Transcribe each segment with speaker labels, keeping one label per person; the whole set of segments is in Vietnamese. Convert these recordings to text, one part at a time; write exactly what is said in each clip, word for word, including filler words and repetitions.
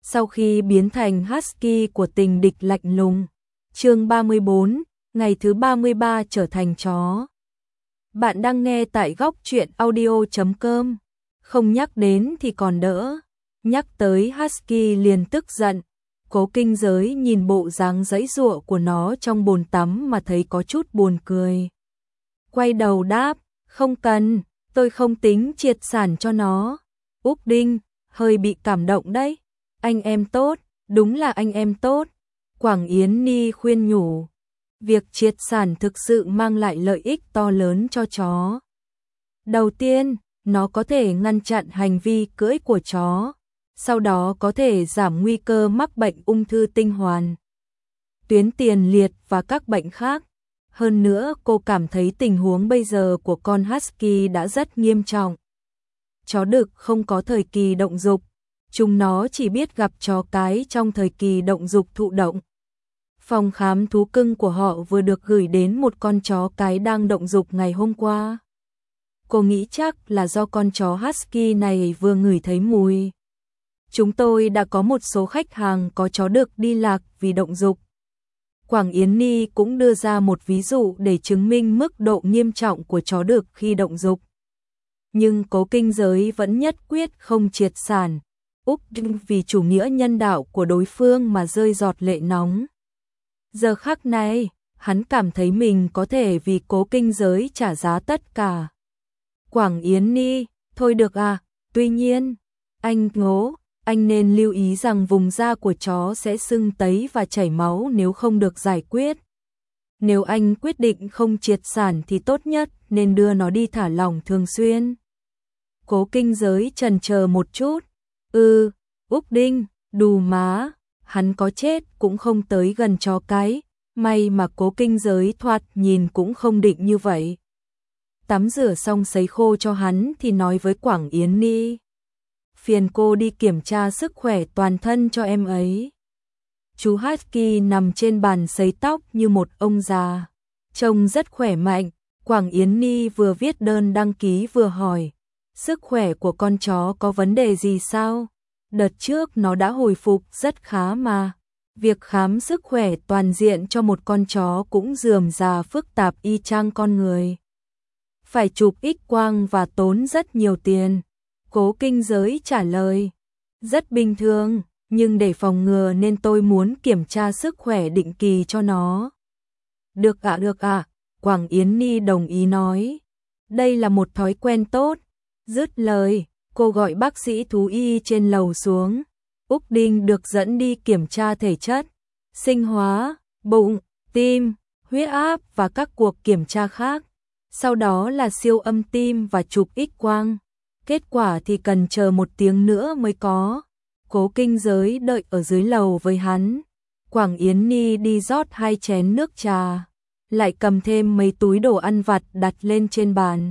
Speaker 1: sau khi biến thành husky của tình địch lạnh lùng. Chương ba mươi bốn, ngày thứ ba mươi ba trở thành chó. Bạn đang nghe tại góc truyện audio chấm com. Không nhắc đến thì còn đỡ, nhắc tới husky liền tức giận. Cố Kinh Giới nhìn bộ dáng giãy giụa của nó trong bồn tắm mà thấy có chút buồn cười. Quay đầu đáp, không cần, tôi không tính triệt sản cho nó. Úc Đinh, hơi bị cảm động đấy. Anh em tốt, đúng là anh em tốt. Quảng Yến Ni khuyên nhủ. Việc triệt sản thực sự mang lại lợi ích to lớn cho chó. Đầu tiên, nó có thể ngăn chặn hành vi cưỡi của chó. Sau đó có thể giảm nguy cơ mắc bệnh ung thư tinh hoàn, tuyến tiền liệt và các bệnh khác. Hơn nữa, cô cảm thấy tình huống bây giờ của con husky đã rất nghiêm trọng. Chó đực không có thời kỳ động dục, chúng nó chỉ biết gặp chó cái trong thời kỳ động dục thụ động. Phòng khám thú cưng của họ vừa được gửi đến một con chó cái đang động dục ngày hôm qua. Cô nghĩ chắc là do con chó husky này vừa ngửi thấy mùi. Chúng tôi đã có một số khách hàng có chó đực đi lạc vì động dục. Quảng Yến Ni cũng đưa ra một ví dụ để chứng minh mức độ nghiêm trọng của chó đực khi động dục. Nhưng Cố Kinh Giới vẫn nhất quyết không triệt sản. Úc Đinh vì chủ nghĩa nhân đạo của đối phương mà rơi giọt lệ nóng. Giờ khắc này, hắn cảm thấy mình có thể vì Cố Kinh Giới trả giá tất cả. Quảng Yến Ni, thôi được à, tuy nhiên, anh ngố, anh nên lưu ý rằng vùng da của chó sẽ sưng tấy và chảy máu nếu không được giải quyết. Nếu anh quyết định không triệt sản thì tốt nhất nên đưa nó đi thả lỏng thường xuyên. Cố Kinh Giới chần chờ một chút. Ừ, Úc Đinh, đù má, hắn có chết cũng không tới gần chó cái, may mà Cố Kinh Giới thoạt nhìn cũng không định như vậy. Tắm rửa xong sấy khô cho hắn thì nói với Quảng Yến Ni. Phiền cô đi kiểm tra sức khỏe toàn thân cho em ấy. Chú husky nằm trên bàn sấy tóc như một ông già, trông rất khỏe mạnh. Quảng Yến Ni vừa viết đơn đăng ký vừa hỏi, sức khỏe của con chó có vấn đề gì sao? Đợt trước nó đã hồi phục rất khá mà. Việc khám sức khỏe toàn diện cho một con chó cũng rườm rà phức tạp y chang con người. Phải chụp X-quang và tốn rất nhiều tiền. Cố Kinh Giới trả lời, rất bình thường, nhưng để phòng ngừa nên tôi muốn kiểm tra sức khỏe định kỳ cho nó. Được ạ, à, được ạ, à, Quảng Yến Ni đồng ý nói. Đây là một thói quen tốt. Dứt lời, cô gọi bác sĩ thú y trên lầu xuống. Úc Đinh được dẫn đi kiểm tra thể chất, sinh hóa, bụng, tim, huyết áp và các cuộc kiểm tra khác. Sau đó là siêu âm tim và chụp X-quang. Kết quả thì cần chờ một tiếng nữa mới có. Cố Kinh Giới đợi ở dưới lầu với hắn. Quảng Yến Ni đi rót hai chén nước trà, lại cầm thêm mấy túi đồ ăn vặt đặt lên trên bàn.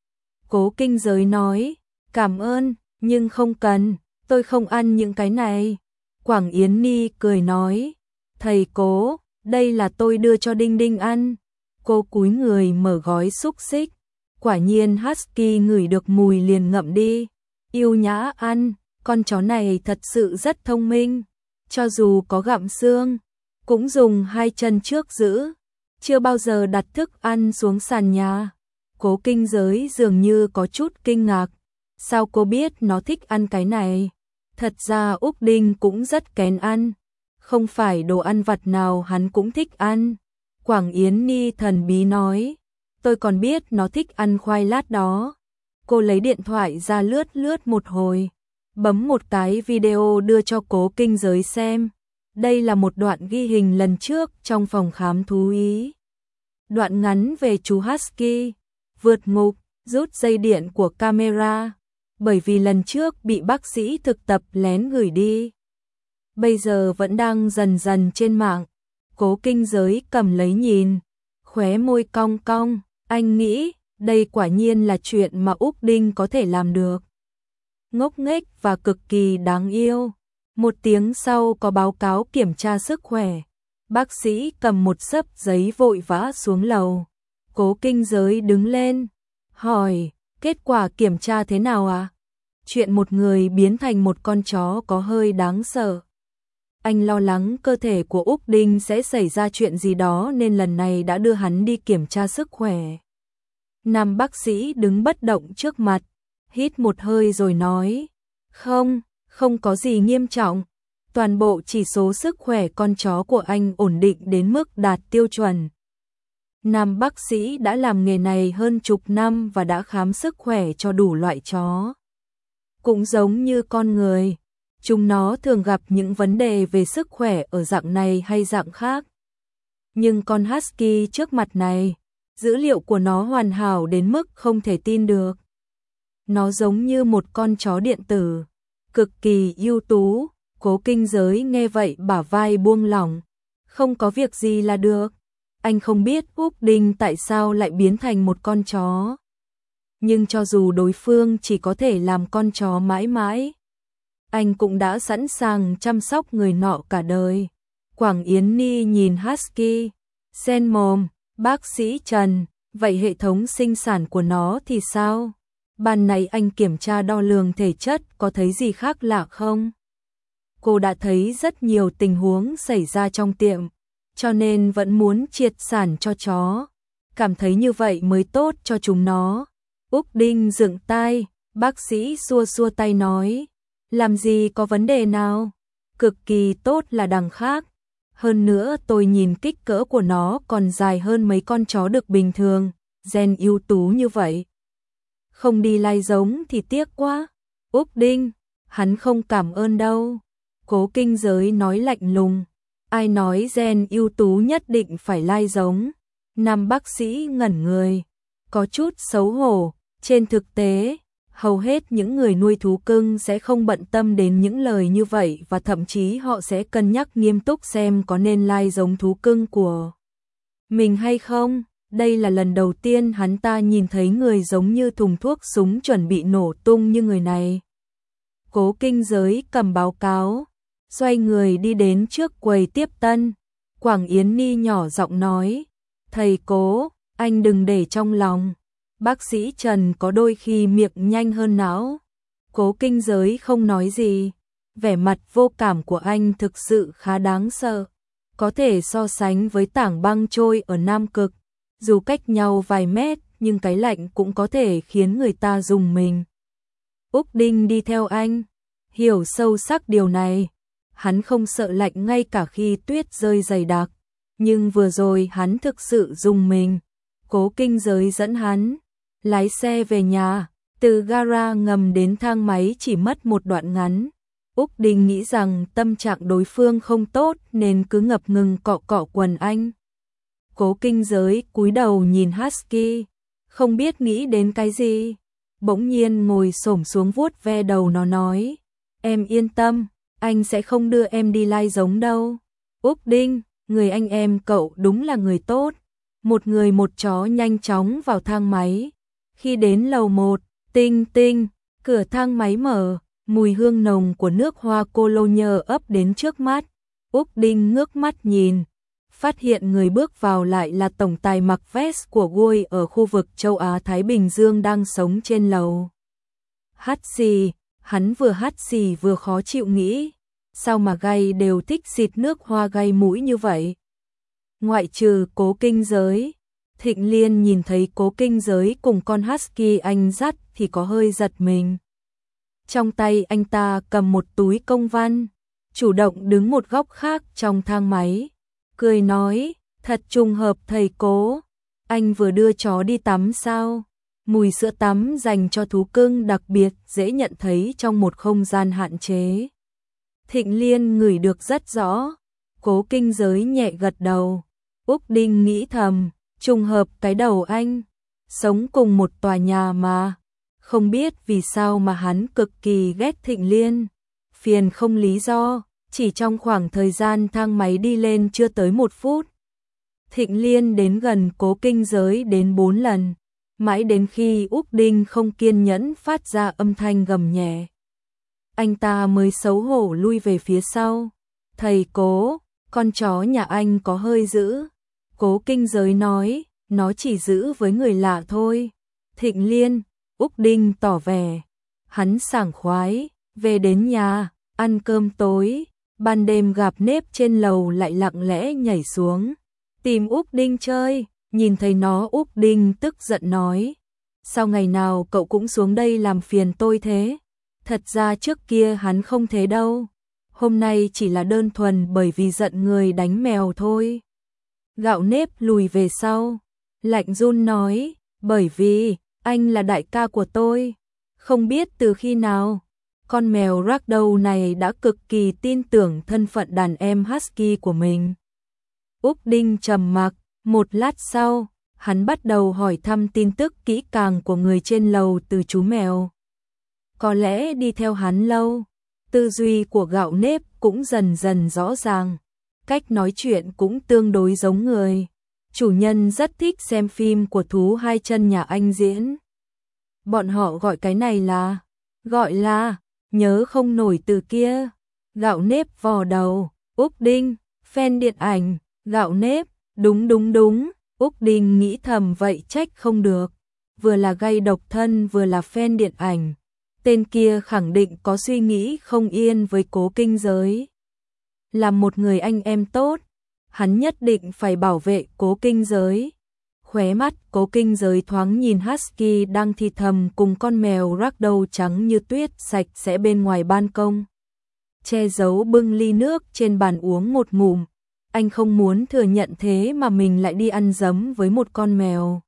Speaker 1: Cố Kinh Giới nói, cảm ơn, nhưng không cần, tôi không ăn những cái này. Quảng Yến Ni cười nói, thầy Cố, đây là tôi đưa cho Đinh Đinh ăn. Cô cúi người mở gói xúc xích. Quả nhiên husky ngửi được mùi liền ngậm đi. Yêu nhã ăn, con chó này thật sự rất thông minh. Cho dù có gặm xương, cũng dùng hai chân trước giữ. Chưa bao giờ đặt thức ăn xuống sàn nhà. Cố Kinh Giới dường như có chút kinh ngạc. Sao cô biết nó thích ăn cái này? Thật ra Úc Đinh cũng rất kén ăn. Không phải đồ ăn vặt nào hắn cũng thích ăn. Quảng Yến Ni thần bí nói. Tôi còn biết nó thích ăn khoai lát đó. Cô lấy điện thoại ra lướt lướt một hồi, bấm một cái video đưa cho Cố Kinh Giới xem. Đây là một đoạn ghi hình lần trước trong phòng khám thú y. Đoạn ngắn về chú husky vượt ngục, rút dây điện của camera, bởi vì lần trước bị bác sĩ thực tập lén gửi đi. Bây giờ vẫn đang dần dần trên mạng. Cố Kinh Giới cầm lấy nhìn, khóe môi cong cong. Anh nghĩ, đây quả nhiên là chuyện mà Úc Đinh có thể làm được. Ngốc nghếch và cực kỳ đáng yêu. Một tiếng sau có báo cáo kiểm tra sức khỏe. Bác sĩ cầm một xấp giấy vội vã xuống lầu. Cố Kinh Giới đứng lên, hỏi, kết quả kiểm tra thế nào à? chuyện một người biến thành một con chó có hơi đáng sợ. Anh lo lắng cơ thể của Úc Đinh sẽ xảy ra chuyện gì đó nên lần này đã đưa hắn đi kiểm tra sức khỏe. Nam bác sĩ đứng bất động trước mặt, hít một hơi rồi nói, không, không có gì nghiêm trọng. Toàn bộ chỉ số sức khỏe con chó của anh ổn định đến mức đạt tiêu chuẩn. Nam bác sĩ đã làm nghề này hơn chục năm và đã khám sức khỏe cho đủ loại chó. Cũng giống như con người, chúng nó thường gặp những vấn đề về sức khỏe ở dạng này hay dạng khác. Nhưng con Husky trước mặt này, dữ liệu của nó hoàn hảo đến mức không thể tin được. Nó giống như một con chó điện tử, cực kỳ ưu tú. Cố Kinh Giới nghe vậy bả vai buông lỏng, không có việc gì là được. Anh không biết Úc Đinh tại sao lại biến thành một con chó. Nhưng cho dù đối phương chỉ có thể làm con chó mãi mãi, anh cũng đã sẵn sàng chăm sóc người nọ cả đời. Quảng Yến Ni nhìn Husky, sen mồm, bác sĩ Trần, vậy hệ thống sinh sản của nó thì sao? Ban nãy anh kiểm tra đo lường thể chất có thấy gì khác lạ không? Cô đã thấy rất nhiều tình huống xảy ra trong tiệm, cho nên vẫn muốn triệt sản cho chó. Cảm thấy như vậy mới tốt cho chúng nó. Úc Đinh dựng tai, bác sĩ xua xua tay nói, làm gì có vấn đề nào, cực kỳ tốt là đằng khác. Hơn nữa tôi nhìn kích cỡ của nó còn dài hơn mấy con chó đực bình thường, gen ưu tú như vậy. Không đi lai giống thì tiếc quá. Úc Đinh, hắn không cảm ơn đâu. Cố Kinh Giới nói lạnh lùng, ai nói gen ưu tú nhất định phải lai giống. Nam bác sĩ ngẩn người, có chút xấu hổ. Trên thực tế, hầu hết những người nuôi thú cưng sẽ không bận tâm đến những lời như vậy và thậm chí họ sẽ cân nhắc nghiêm túc xem có nên lai giống thú cưng của mình hay không. Đây là lần đầu tiên hắn ta nhìn thấy người giống như thùng thuốc súng chuẩn bị nổ tung như người này. Cố Kinh Giới cầm báo cáo, xoay người đi đến trước quầy tiếp tân. Quảng Yến Ni nhỏ giọng nói, thầy Cố, anh đừng để trong lòng. Bác sĩ Trần có đôi khi miệng nhanh hơn não. Cố Kinh Giới không nói gì. Vẻ mặt vô cảm của anh thực sự khá đáng sợ. Có thể so sánh với tảng băng trôi ở Nam Cực. Dù cách nhau vài mét, nhưng cái lạnh cũng có thể khiến người ta rùng mình. Úc Đinh đi theo anh, hiểu sâu sắc điều này. Hắn không sợ lạnh ngay cả khi tuyết rơi dày đặc. Nhưng vừa rồi hắn thực sự rùng mình. Cố Kinh Giới dẫn hắn lái xe về nhà, từ gara ngầm đến thang máy chỉ mất một đoạn ngắn. Úc Đinh nghĩ rằng tâm trạng đối phương không tốt nên cứ ngập ngừng cọ cọ quần anh. Cố Kinh Giới cúi đầu nhìn Husky, không biết nghĩ đến cái gì. Bỗng nhiên ngồi xổm xuống vuốt ve đầu nó nói, em yên tâm, anh sẽ không đưa em đi lai giống đâu. Úc Đinh, người anh em cậu đúng là người tốt. Một người một chó nhanh chóng vào thang máy. Khi đến lầu một, tinh tinh, cửa thang máy mở, mùi hương nồng của nước hoa cologne ấp đến trước mắt. Úc Đinh ngước mắt nhìn, phát hiện người bước vào lại là tổng tài mặc vest của Gui ở khu vực châu Á Thái Bình Dương đang sống trên lầu. Hắt xì, hắn vừa hắt xì vừa khó chịu nghĩ, sao mà gay đều thích xịt nước hoa gay mũi như vậy. Ngoại trừ Cố Kinh Giới, Thịnh Liên nhìn thấy Cố Kinh Giới cùng con Husky anh dắt thì có hơi giật mình. Trong tay anh ta cầm một túi công văn, chủ động đứng một góc khác trong thang máy, cười nói, thật trùng hợp thầy Cố, anh vừa đưa chó đi tắm sao? Mùi sữa tắm dành cho thú cưng đặc biệt dễ nhận thấy trong một không gian hạn chế. Thịnh Liên ngửi được rất rõ, Cố Kinh Giới nhẹ gật đầu. Úc Đinh nghĩ thầm, trùng hợp cái đầu anh, sống cùng một tòa nhà mà. Không biết vì sao mà hắn cực kỳ ghét Thịnh Liên. Phiền không lý do, chỉ trong khoảng thời gian thang máy đi lên chưa tới một phút. Thịnh Liên đến gần Cố Kinh Giới đến bốn lần, mãi đến khi Úc Đinh không kiên nhẫn phát ra âm thanh gầm nhẹ. Anh ta mới xấu hổ lui về phía sau. Thầy Cố, con chó nhà anh có hơi dữ. Cố Kinh Giới nói, nó chỉ giữ với người lạ thôi. Thịnh Liên, Úc Đinh tỏ vẻ, Hắn sảng khoái, về đến nhà, ăn cơm tối, ban đêm gặp nếp trên lầu lại lặng lẽ nhảy xuống, tìm Úc Đinh chơi, nhìn thấy nó Úc Đinh tức giận nói. Sao ngày nào cậu cũng xuống đây làm phiền tôi thế? Thật ra trước kia hắn không thế đâu, hôm nay chỉ là đơn thuần bởi vì giận người đánh mèo thôi. Gạo nếp lùi về sau, lạnh run nói, bởi vì, anh là đại ca của tôi, không biết từ khi nào, con mèo ragdoll này đã cực kỳ tin tưởng thân phận đàn em husky của mình. Úc Đinh trầm mặc, một lát sau, hắn bắt đầu hỏi thăm tin tức kỹ càng của người trên lầu từ chú mèo. Có lẽ đi theo hắn lâu, tư duy của gạo nếp cũng dần dần rõ ràng, cách nói chuyện cũng tương đối giống người. Chủ nhân rất thích xem phim của thú hai chân nhà anh diễn. Bọn họ gọi cái này là, gọi là, nhớ không nổi từ kia. Gạo nếp vò đầu, Úc Đinh, fan điện ảnh, gạo nếp, đúng đúng đúng. Úc Đinh nghĩ thầm vậy trách không được, vừa là gay độc thân vừa là fan điện ảnh. Tên kia khẳng định có suy nghĩ không yên với Cố Kinh Giới. Là một người anh em tốt, hắn nhất định phải bảo vệ Cố Kinh Giới. Khóe mắt Cố Kinh Giới thoáng nhìn husky đang thì thầm cùng con mèo ragdoll trắng như tuyết sạch sẽ bên ngoài ban công. Che giấu bưng ly nước trên bàn uống một ngụm. Anh không muốn thừa nhận thế mà mình lại đi ăn dấm với một con mèo.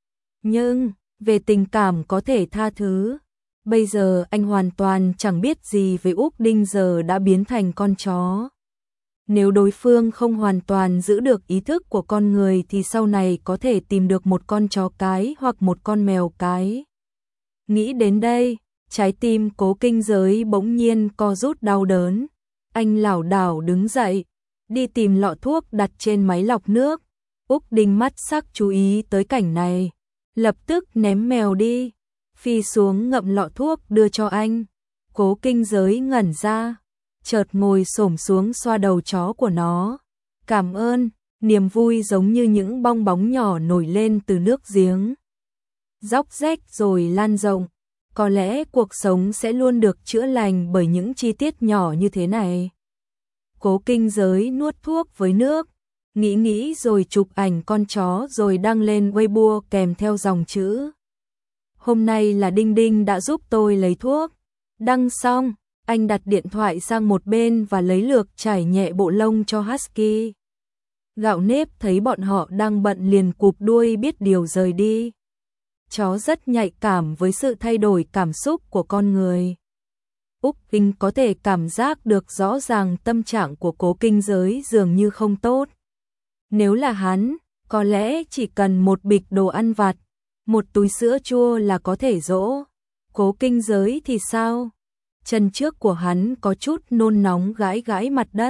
Speaker 1: Nhưng, về tình cảm có thể tha thứ. Bây giờ anh hoàn toàn chẳng biết gì về Úc Đinh giờ đã biến thành con chó. Nếu đối phương không hoàn toàn giữ được ý thức của con người thì sau này có thể tìm được một con chó cái hoặc một con mèo cái. Nghĩ đến đây, trái tim Cố Kinh Giới bỗng nhiên co rút đau đớn. Anh lảo đảo đứng dậy, đi tìm lọ thuốc đặt trên máy lọc nước. Úc Đinh mắt sắc chú ý tới cảnh này, lập tức ném mèo đi, phi xuống ngậm lọ thuốc đưa cho anh. Cố Kinh Giới ngẩn ra, chợt ngồi xổm xuống xoa đầu chó của nó. Cảm ơn, niềm vui giống như những bong bóng nhỏ nổi lên từ nước giếng. Róc rách rồi lan rộng, có lẽ cuộc sống sẽ luôn được chữa lành bởi những chi tiết nhỏ như thế này. Cố Kinh Giới nuốt thuốc với nước, nghĩ nghĩ rồi chụp ảnh con chó rồi đăng lên Weibo kèm theo dòng chữ. Hôm nay là Đinh Đinh đã giúp tôi lấy thuốc. Đăng xong, anh đặt điện thoại sang một bên và lấy lược chải nhẹ bộ lông cho husky. Gạo nếp thấy bọn họ đang bận liền cụp đuôi biết điều rời đi. Chó rất nhạy cảm với sự thay đổi cảm xúc của con người. Úc Đinh có thể cảm giác được rõ ràng tâm trạng của Cố Kinh Giới dường như không tốt. Nếu là hắn, có lẽ chỉ cần một bịch đồ ăn vặt, một túi sữa chua là có thể dỗ. Cố Kinh Giới thì sao? Chân trước của hắn có chút nôn nóng gãi gãi mặt đất.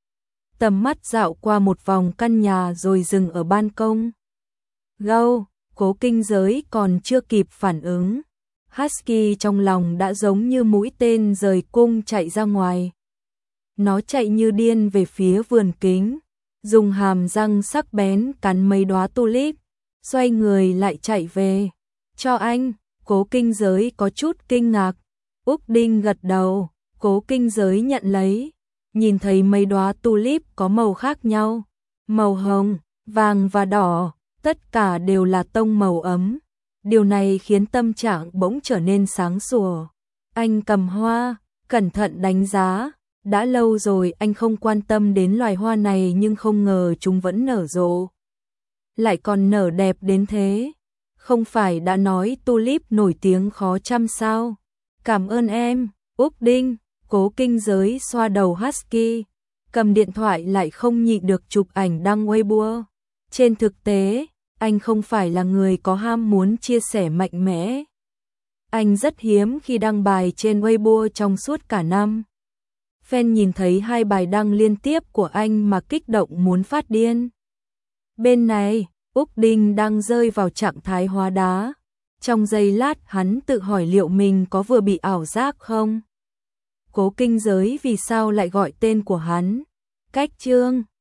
Speaker 1: Tầm mắt dạo qua một vòng căn nhà rồi dừng ở ban công. Gâu, Cố Kinh Giới còn chưa kịp phản ứng. Husky trong lòng đã giống như mũi tên rời cung chạy ra ngoài. Nó chạy như điên về phía vườn kính, dùng hàm răng sắc bén cắn mấy đóa tulip, xoay người lại chạy về. Cho anh, Cố Kinh Giới có chút kinh ngạc. Úc Đinh gật đầu, Cố Kinh Giới nhận lấy, nhìn thấy mấy đóa tulip có màu khác nhau, màu hồng, vàng và đỏ, tất cả đều là tông màu ấm. Điều này khiến tâm trạng bỗng trở nên sáng sủa. Anh cầm hoa, cẩn thận đánh giá, đã lâu rồi anh không quan tâm đến loài hoa này nhưng không ngờ chúng vẫn nở rộ. Lại còn nở đẹp đến thế. Không phải đã nói tulip nổi tiếng khó chăm sao? Cảm ơn em, Úc Đinh. Cố Kinh Giới xoa đầu husky, cầm điện thoại lại không nhịn được chụp ảnh đăng Weibo. Trên thực tế, anh không phải là người có ham muốn chia sẻ mạnh mẽ. Anh rất hiếm khi đăng bài trên Weibo trong suốt cả năm. Fan nhìn thấy hai bài đăng liên tiếp của anh mà kích động muốn phát điên. Bên này, Úc Đinh đang rơi vào trạng thái hóa đá. Trong giây lát hắn tự hỏi liệu mình có vừa bị ảo giác không? Cố Kinh Giới vì sao lại gọi tên của hắn? Cách chương